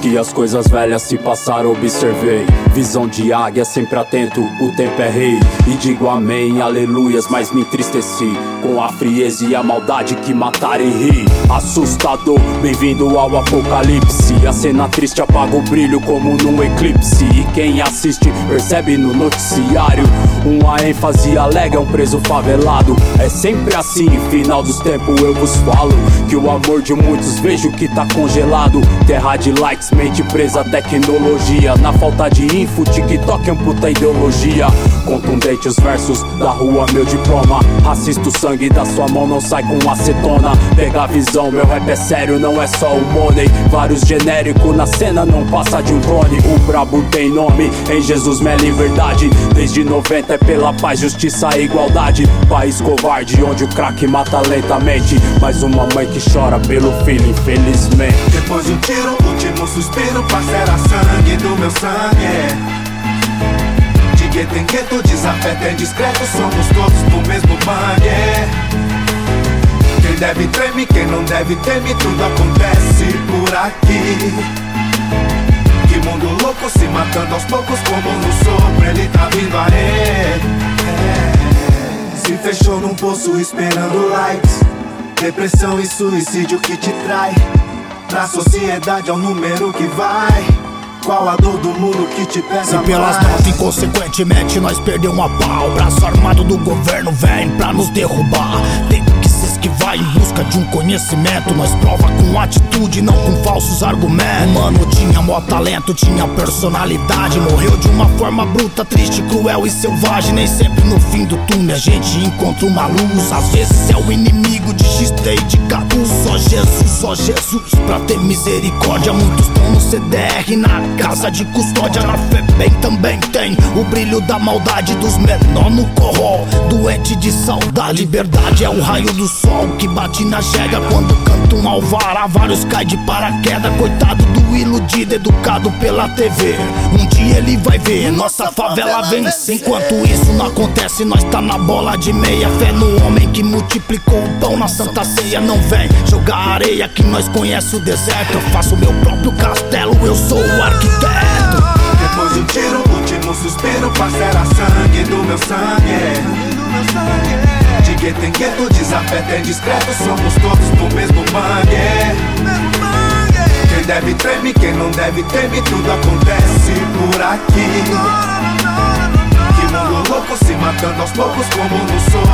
que as coisas velhas se passaram, observei. Visão de águia, sempre atento, o tempo é rei. E digo amém, aleluias, mas me entristeci com a frieza e a maldade que mataram e ri. Assustador, bem-vindo ao apocalipse. A cena triste apaga o brilho como num eclipse. E quem assiste percebe no noticiário uma ênfase alegre, um preso favelado. É sempre assim, final dos tempos eu vos falo que o amor de muitos vejo que tá congelado. Terra de likes, mente presa à tecnologia. Na falta de info, TikTok amputa a ideologia. Contundente os versos da rua, meu diploma. Racista, o sangue da sua mão não sai com acetona. Pega a visão, meu rap é sério, não é só o money. Vários genéricos na cena, não passa de um clone. O brabo tem nome, em Jesus minha liberdade. Desde 90 é pela paz, justiça e igualdade. País covarde, onde o crack mata lentamente. Mais uma mãe que chora pelo filho, infelizmente. Depois de um tiro, último suspiro, parceira, sangue do meu sangue. De gueto em gueto, desafeto é discreto, somos todos do mesmo mangue. Quem deve treme, quem não deve teme, tudo acontece por aqui. Que mundo louco se matando aos poucos como no sopro, ele tá vindo aí. Se fechou num poço esperando likes. Depressão e suicídio que te trai. Pra sociedade é o número que vai. Qual a dor do muro que te pesa se pelas mais? notas, inconsequentemente, nós perdemos a pau. O braço armado do governo vem pra nos derrubar. Tem que se esquivar em busca de um conhecimento. Nós prova com atitude, não com falsos argumentos. O mano tinha mó talento, tinha personalidade. Morreu de uma forma bruta, triste, cruel e selvagem. Nem sempre no fim do túnel a gente encontra uma luz. Às vezes é o inimigo de XT e de Cadu. Só Jesus, pra ter misericórdia. Muitos estão no CDR, na casa de custódia. Na FEBEM também tem o brilho da maldade dos menor no corró. Doente de saudade, liberdade é o raio do sol que bate na chega. Quando canta um alvará, vários caem de paraquedas. Coitado do iludido, educado pela TV. Um dia ele vai ver, nossa favela vence. Enquanto isso não acontece, nós tá na bola de meia. Fé no homem que multiplicou o pão na santa ceia. Não vem jogar areia que nós conhece o deserto. Eu faço meu próprio castelo, eu sou o arquiteto. Depois de um tiro, último suspiro, parceira, sangue do meu sangue. De gueto em gueto, desafeto é discreto, somos todos do mesmo mangue. Quem deve treme, quem não deve teme, tudo acontece por aqui. Que mundo louco se matando aos poucos como no sol.